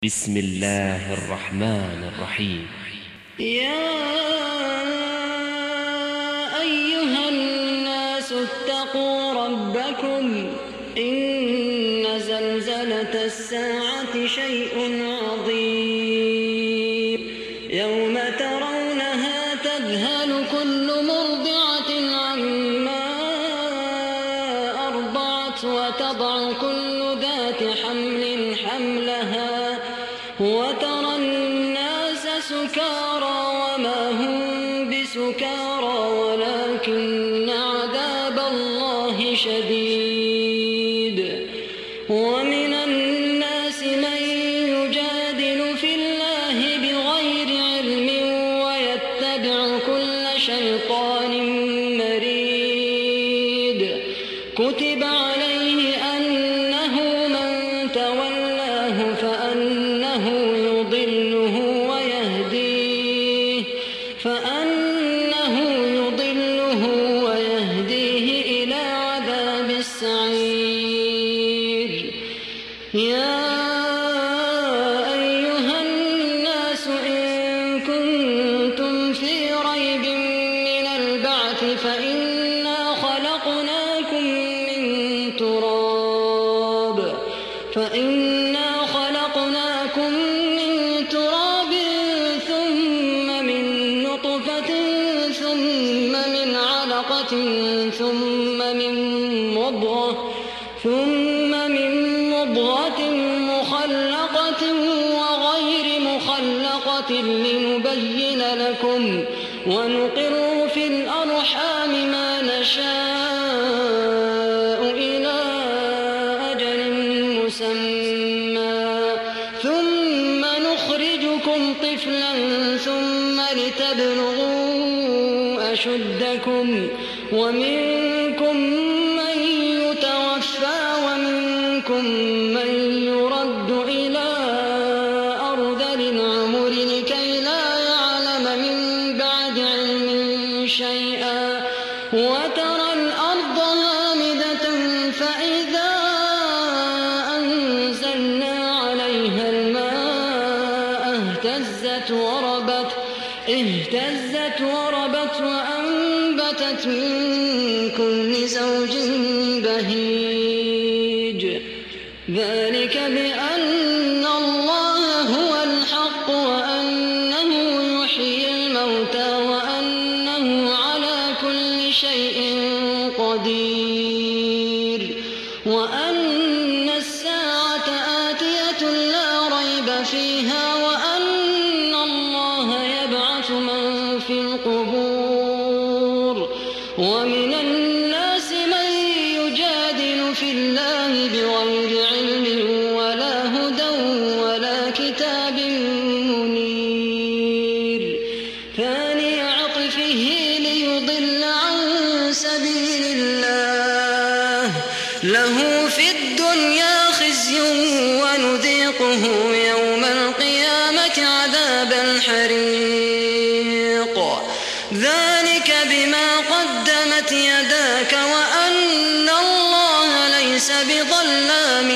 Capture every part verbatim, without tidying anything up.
بسم الله الرحمن الرحيم. يا أيها الناس اتقوا ربكم إن زلزلة الساعة شيء عظيم يوم ترونها تذهل كل مرضعة عما أرضعت وتضع كل ذات حمل حملها وترى الناس سكارى وما هم بسكارى ولكن عذاب الله شديد. ومن الناس من يجادل في الله بغير علم ويتبع كل شيطان مريد. كتب عليه أنه من تولاه فأنه يضله ويهديه فأنه يضله ويهديه إلى عذاب السعير. يا أيها الناس إن كنتم في ريب من البعث فإنا خلقناكم من تراب فإنا خلقناكم من تراب ثم من نطفة ثم من علقة ثم من مضغة ثم من مضغة مخلقة وغير مخلقة لنبين لكم ونقر في الأرحام ما نشاء إلى أجل مسمى ثم نخرجكم طفلا ثم لتبلغوا أشدكم ومنكم من يتوفى ومنكم من يرد إلى أرذل العمر لكي لا يعلم من بعد علم شيئا. وترى الأرض هامدة فإذا أنزلنا عليها الماء اهتزت وربت اهتزت وربت وأنبتت من كل زوج بهيج. ذلك بأن الله هو الحق وأنه يحيي الموتى وأنه على كل شيء قدير وأن الساعة آتية لا ريب فيها وأن الله يبعث من في القبور. ومن الناس من يجادل في الله بغير علم ولا هدى ولا كتاب منير. ثاني عطفه ليضل عن سبيل الله له في الدنيا خزي ونذيقه يوم القيامة عذاب الحريق. ذلك بما قدمت يداك وأن الله ليس بظلام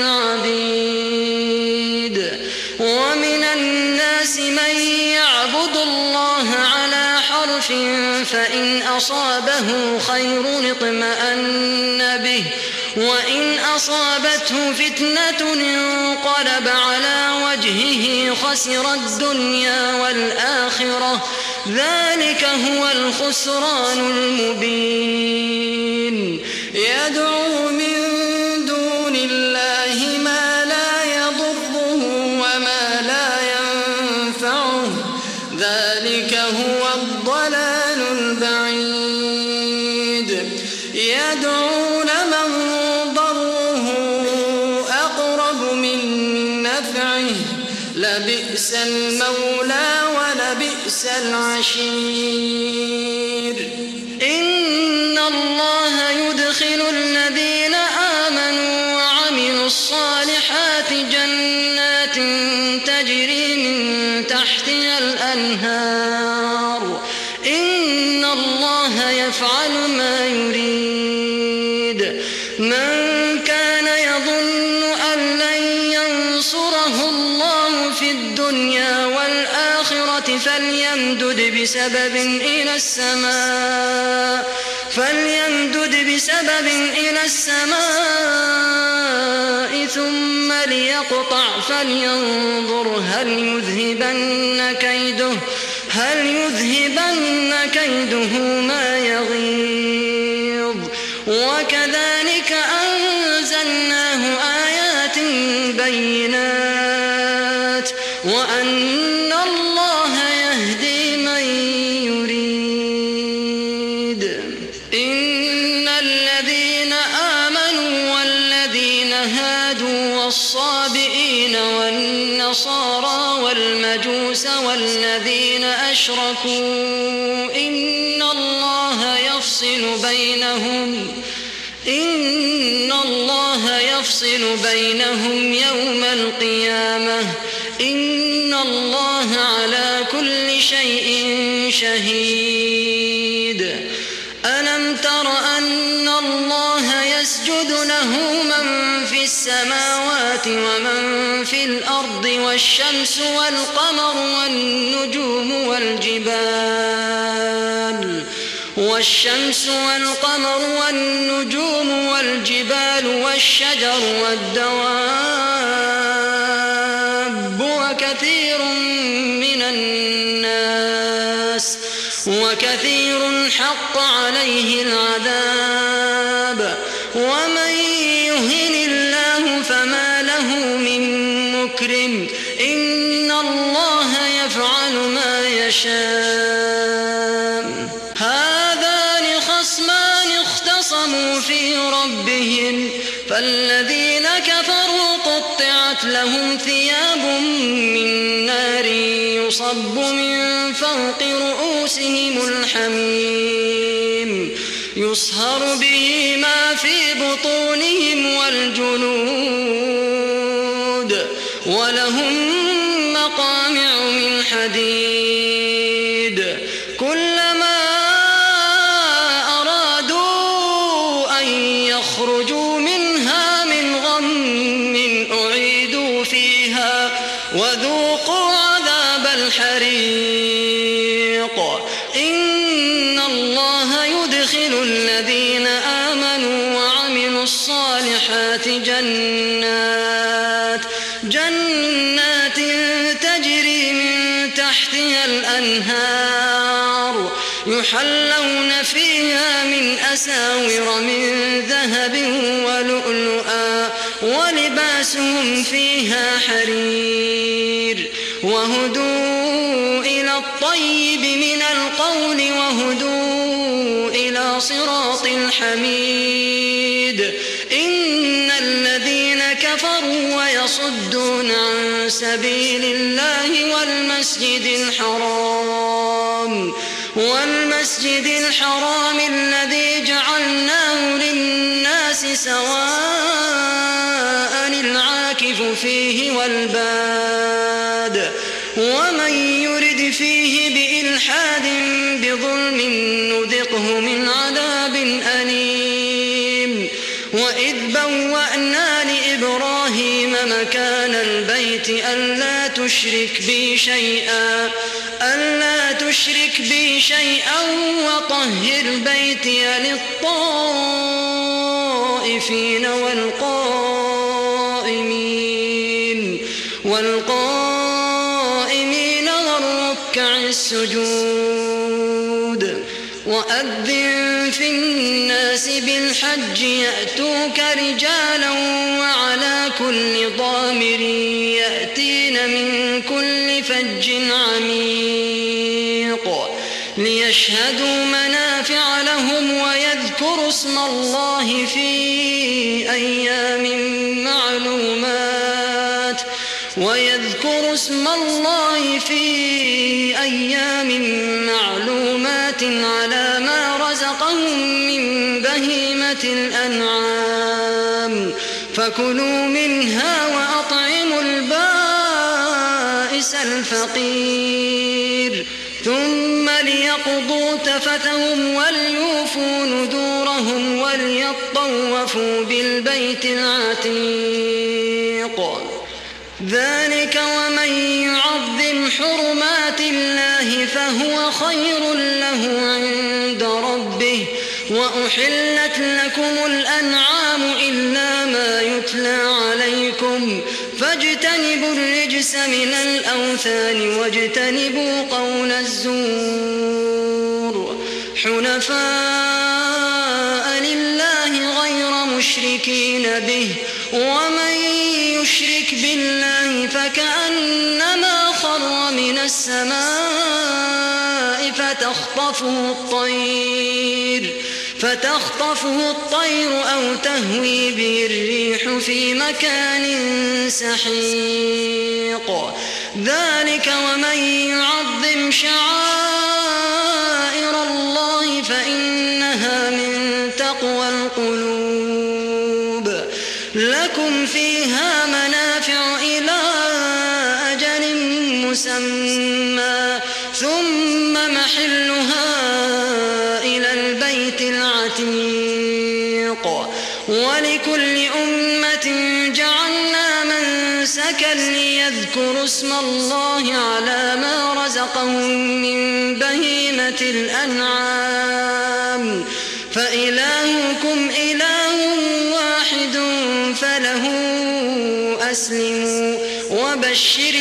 للعبيد. ومن الناس من يعبد الله على حرف فإن أصابه خير اطمأن به وإن أصابته فتنة انقلب على وجهه خسر الدنيا والآخرة. ذلك هو الخسران المبين. يدعو من دون الله ما لا يضره وما لا ينفعه. ذلك هو الضلال البعيد. يدعو لمن ضره أقرب من نفعه لبئس المولى ولبئس العشير. إن الله يدخل الذين آمنوا وعملوا الصالحات جنات تجري من تحتها الأنهار. إن الله يفعل ما يريد. من كان يظن أن لن ينصره الله الدنيا والآخرة فليمدد بسبب إلى السماء فليمدد بسبب إلى السماء ثم ليقطع فلينظر هل يذهبن كيده هل يذهبن كيده ما يغيظ. وكذلك أنزلناه آيات بينات وأن الله يهدي من يريد. إن الذين آمنوا والذين هادوا والصابئين والنصارى والمجوس والذين أشركوا إن الله يفصل بينهم إن الله يفصل بينهم يوم القيامة إن الله على كل شيء شهيد. ألم تر أن الله يسجد له من في السماوات ومن في الأرض والشمس والقمر والنجوم والجبال والشمس والقمر والنجوم والجبال والشجر والدواب وكثير من الناس وكثير حق عليه العذاب. ومن يهن الله فما له من مكرم إن الله يفعل ما يشاء. هذان خصمان اختصموا في ربهم فالذين كفروا قطعت لهم ثياب من نار يصب من فوق رؤوسهم الحميم يصهر به ما في بطونهم والجلود ولهم مقامع من حديد كلما أرادوا أن يخرجوا منها من غم أعيدوا فيها وذوقوا عذاب الحريق. إن الله يدخل الذين آمنوا وعملوا الصالحات جنات جنات تجري من تحتها الأنهار يحلون فيها من أساور من ذهب ولؤلؤا ولباسهم فيها حرير وهدوا إلى الطيب من القول وهدوا إلى صراط الحميد. إن الذين كفروا ويصدون عن سبيل الله والمسجد الحرام والمسجد الحرام الذي جعلناه للناس سواء العاكف فيه والباد ومن يرد فيه بإلحاد بظلم نذقه من عذاب أليم. وإذ بوأنا لإبراهيم مكان البيت ألا تشرك بي شيئا ألا تشرك بي شيئا وطهر بيتي للطائفين والقائمين والقائمين والركع السجود. وأذن في الناس بالحج يأتوك رجالا وعلى كل ضامر يأتين من كل فج عميق ليشهدوا منافع لهم ويذكروا اسم الله في أيام معلومات ويذكروا اسم الله في أيام معلومات على ما رزقهم من بهيمة الأنعام فكلوا منها وأطعموا البائس الفقير ثم ليقضوا تفثهم وليوفوا نذورهم وليطوفوا بالبيت العتيق. ذلك ومن يعظم خير له عند ربه وأحلت لكم الأنعام إلا ما يتلى عليكم فاجتنبوا الرجس من الأوثان واجتنبوا قول الزور حنفاء لله غير مشركين به ومن يشرك بالله فكأنما خر من السماء فتخطفه الطير فتخطفه الطير أو تهوي به الريح في مكان سحيق ذلك ومن يعظم شعائر الله فإنها من تقوى القلوب لكم فيها منافع إلى أجل مسمى ثم محلها إلى البيت العتيق ولكل أمة جعلنا منسكا ليذكروا اسم الله على ما رزقهم من بهيمة الأنعام فإلهكم إله واحد فله أسلموا وبشر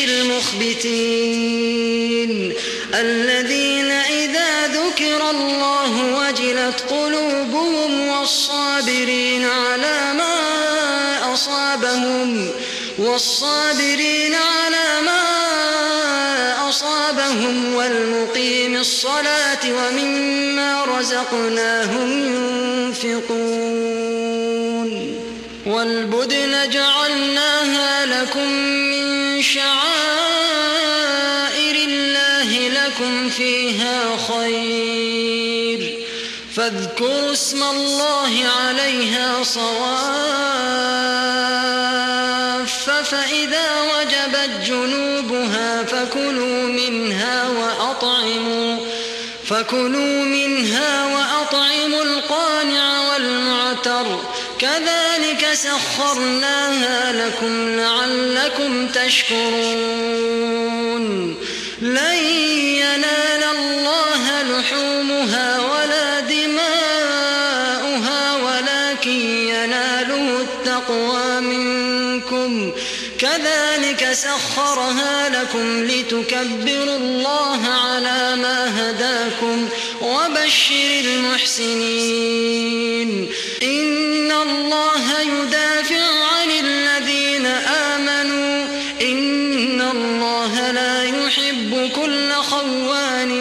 المخبتين الذين إذا ذكر الله وجلت قلوبهم والصابرين على ما أصابهم والصابرين على ما أصابهم والمقيم الصلاة ومما رزقناهم ينفقون والبدن جعلناها لكم من شعائر الله لكم فيها خير فاذكروا اسم الله عليها صواف فإذا وجبت جنوبها فكلوا منها وأطعموا فكلوا منها وأطعموا القانع والمعتر كذلك سخرناها لكم لعلكم تشكرون لن ينال الله لحومها ولا دماؤها ولكن يناله التقوى منكم كذلك سخرها لكم لتكبروا الله على ما هداكم وبشر المحسنين إن الله يدافع عن الذين آمنوا إن الله لا يحب كل خوان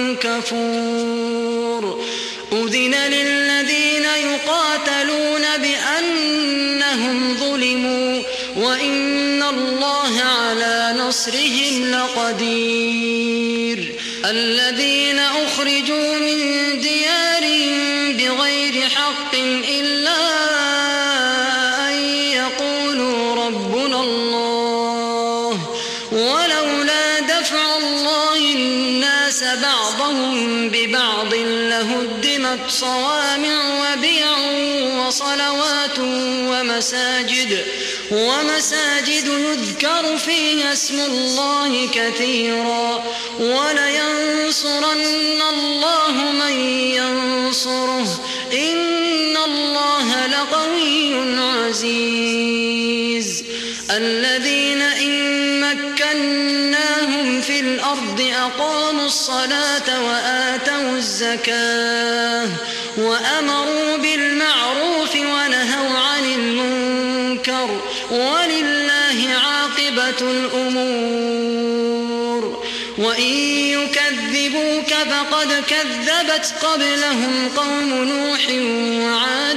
كفور أذن للذين يقاتلون بأنهم ظلموا وإن الله على نصرهم لقدير الذين أخرجوا من ديارهم بغير حق إلا أن يقولوا ربنا الله ولولا دفع الله الناس بعضهم ببعض لهدمت صوامع وبيع وصلوات ومساجد ومساجد يذكر فيها اسم الله كثيرا ولينصرن الله من ينصره إن الله لقوي عزيز الذين إن مكناهم في الأرض أقاموا الصلاة وآتوا الزكاة وأمروا بالمعروف ونهوا عن المنكر ولله عاقبة الأمور وإن يكذبوك فقد كذبت قبلهم قوم نوح وعاد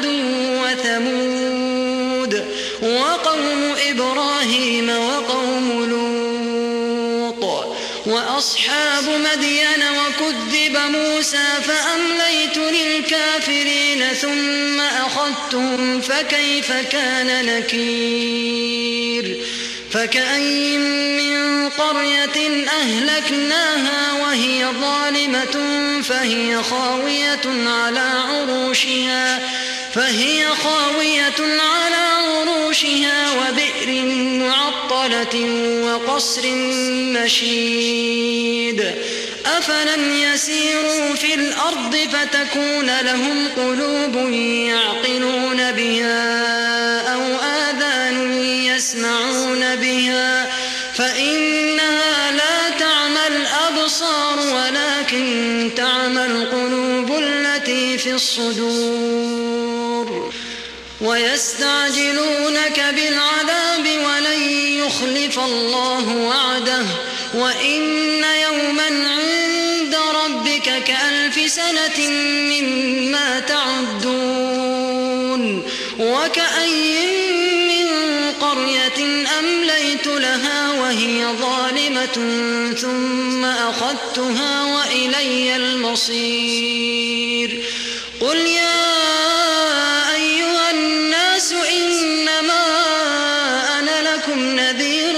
وثمود وقوم إبراهيم وقوم لوط وأصحاب مدين وكذب موسى فأمليت للكافرين ثم أخذتهم فكيف كان نكير فكأين من قرية أهلكناها وهي ظالمة فهي خاوية على عروشها فهي خاوية على عروشها وبئر معطلة وقصر مشيد أفلم يسيروا في الأرض فتكون لهم قلوب يعقلون بها أو آذان يسمعون بها فإنها لا تعمى الأبصار ولكن تعمى القلوب التي في الصدور ويستعجلونك بالعذاب ولن يخلف الله وعده وإن يوما عند ربك كألف سنة مما تعدون وكأي من قرية أمليت لها وهي ظالمة ثم أخذتها وإلي المصير قل يا أيها الناس إنما أنا لكم نذير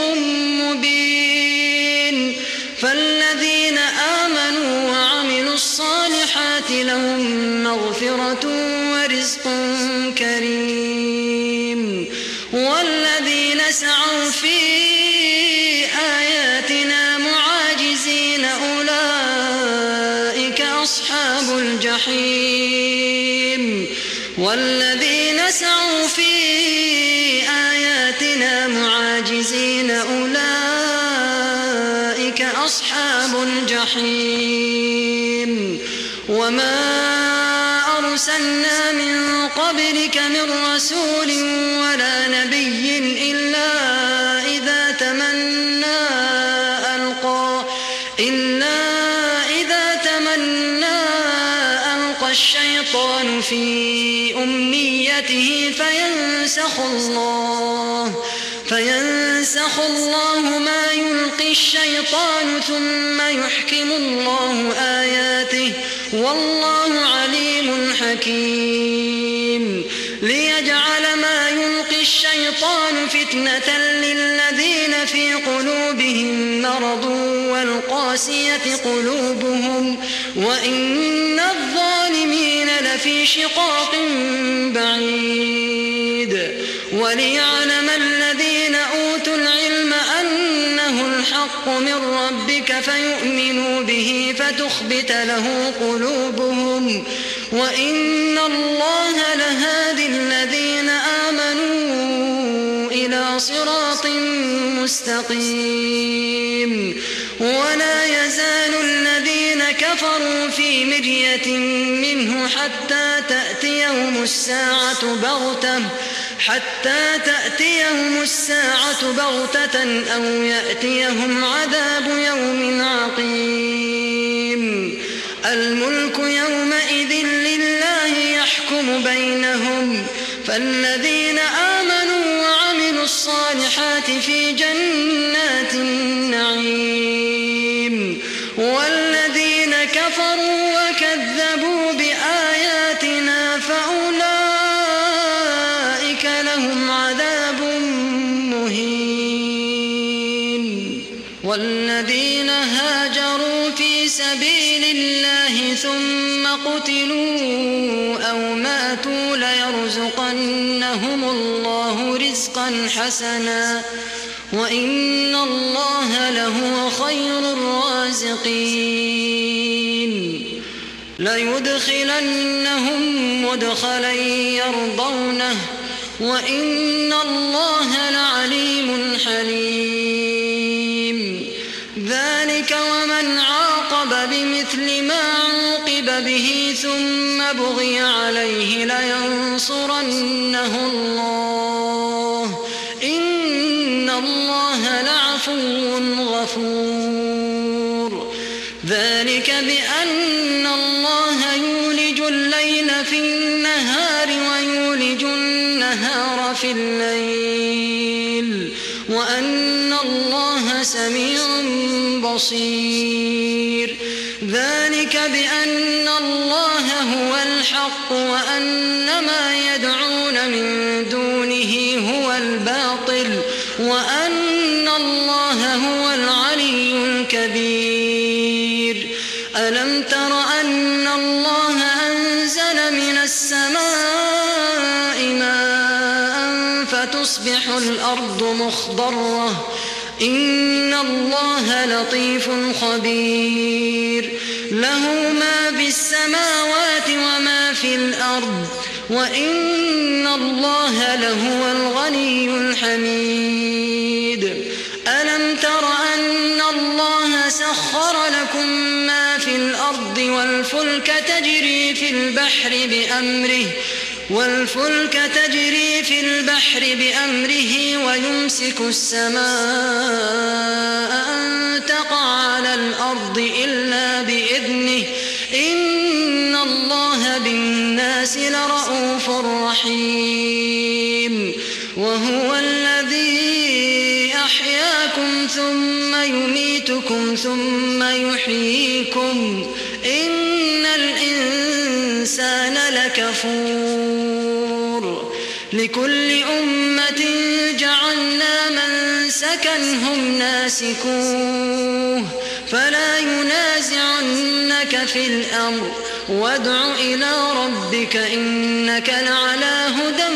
مبين فالذين آمنوا وعملوا الصالحات لهم مغفرة ورزق كريم والذين سعوا في آياتنا معاجزين أولئك أصحاب الجحيم والذين سعوا في آياتنا معاجزين أولئك أصحاب الجحيم وما أرسلنا من قبلك من رسول ولا نبي إلا إذا تمنى ألقى إلا إذا تمنى ألقى الشيطان في أمنيته فينسخ الله فينسخ الله ما يلقي الشيطان ثم يحكم الله آياته والله عليم حكيم ليجعل ما يلقي الشيطان فتنة للذين في قلوبهم مرض والقاسية قلوبهم وإن الظالمين لفي شقاق بعيد وليعلم الذين أوتوا العلم أنه الحق من ربك فيؤمنوا به فتخبت له قلوبهم وإن الله لهادي الذين آمنوا إلى صراط مستقيم ولا يزال الذين كفروا في مرية منه حتى تأتيهم الساعة بغتة حتى تأتيهم الساعة بغتة أو يأتيهم عذاب يوم عقيم الملك يومئذ لله يحكم بينهم فالذين آمنوا وعملوا الصالحات في جنات النعيم والذين كفروا وكذبوا بآياتنا فأولئك لهم عذاب مهين والذين هاجروا في سبيل الله ثم قتلوا أو ماتوا ليرزقنهم الله رزقا حسنا وإن الله لهو خير الرازقين ليدخلنهم مدخلا يرضونه وإن الله لعليم حليم ذلك ومن عاقب بمثل ما عوقب به ثم بغي عليه لينصرنه الله إن الله لعفو غفور ذلك بأن الله يولج الليل في النهار ويولج النهار في الليل وأن الله سميع بصير ذلك بأن الله هو الحق وأن ما يدعون من دونه هو الباطل وأن الله هو العلي الكبير ألم تر أن الله أنزل من السماء ماء فتصبح الأرض مخضرة إن الله لطيف خبير له ما في السماوات وما في الأرض وإن الله لهو الغني الحميد ألم تر أن الله سخر لكم ما في الأرض والفلك تجري في البحر بأمره والفلك تجري في البحر بأمره ويمسك السماء أن تقع على الأرض إلا بإذنه إن الله بالناس لرءوف رحيم وهو الذي أحياكم ثم يميتكم ثم يحييكم إن الإنسان لكفور لكل أمة جعلنا منسكا هم ناسكوه فلا ينازعنك في الأمر وادع إلى ربك إنك لعلى هدى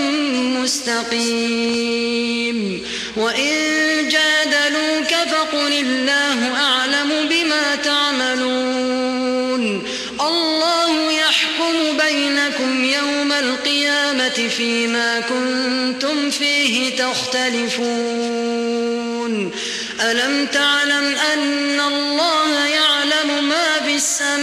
مستقيم وإن جادلوك فقل الله أعلم بما تعملون الله يحكم بينكم يوم القيامة فيما كنتم فيه تختلفون ألم تعلم أن الله يعلم ما في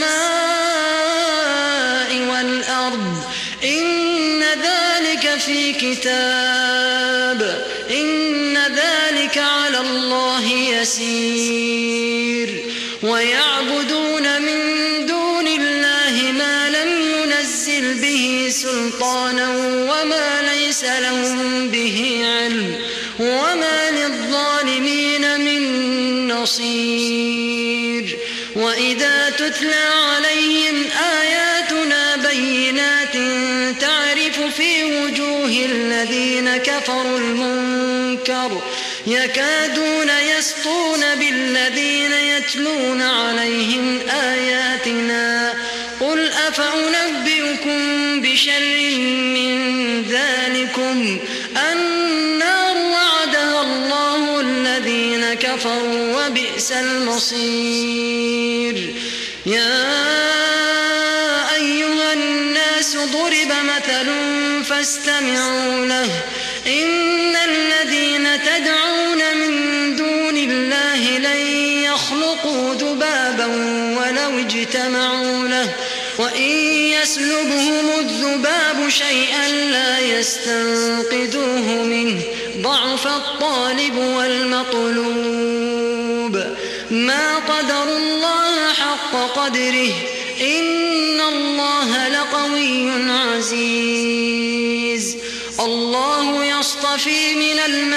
السماء والأرض إن ذلك في كتاب إن ذلك على الله يسير ويعبدون من دون الله ما لم ينزل به سلطانا وما ليس لهم به علم وما للظالمين من نصير وإذا تتلى عليهم آياتنا بينات تعرف في وجوه الذين كفروا المنكر يكادون يسطون بالذين يتلون عليهم آياتنا قل أفأنبئكم بشر من ذلكم النار وعدها الله الذين كفروا وبئس المصير يا أيها الناس ضرب مثل فاستمعوا له إن الذين تدعون من دون الله لن يخلقوا ذبابا ولو اجتمعوا له وإن يسلبهم الذباب شيئا لا يستنقذوه منه ضعف الطالب والمطلوب ما قدروا الله حق قدره إن الله لقوي عزيز الله يصطفي من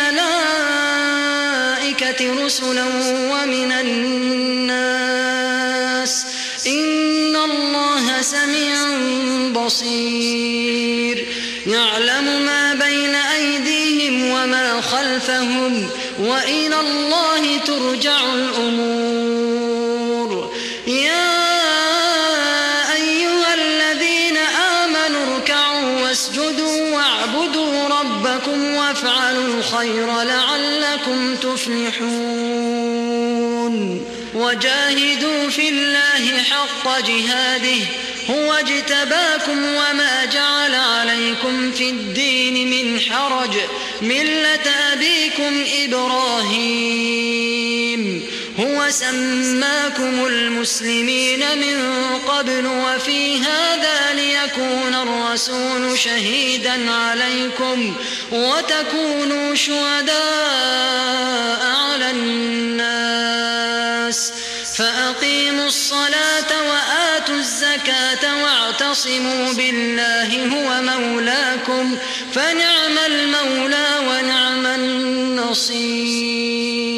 الملائكة رسلا ومن الناس إن الله سميع بصير يعلم ما بين أيديهم وما خلفهم وإلى الله ترجع الأمور يا أيها الذين آمنوا اركعوا واسجدوا واعبدوا ربكم وافعلوا الخير لعلكم تفلحون وجاهدوا في الله حق جهاده هو اجتباكم وما جعل عليكم في الدين من حرج ملة أبيكم إبراهيم هو سماكم المسلمين من قبل وفي هذا ليكون الرسول شهيدا عليكم وتكونوا شهداء على الناس فأقيموا الصلاة وآتوا الزكاة واعتصموا بالله هو مولاكم فنعم المولى ونعم النصير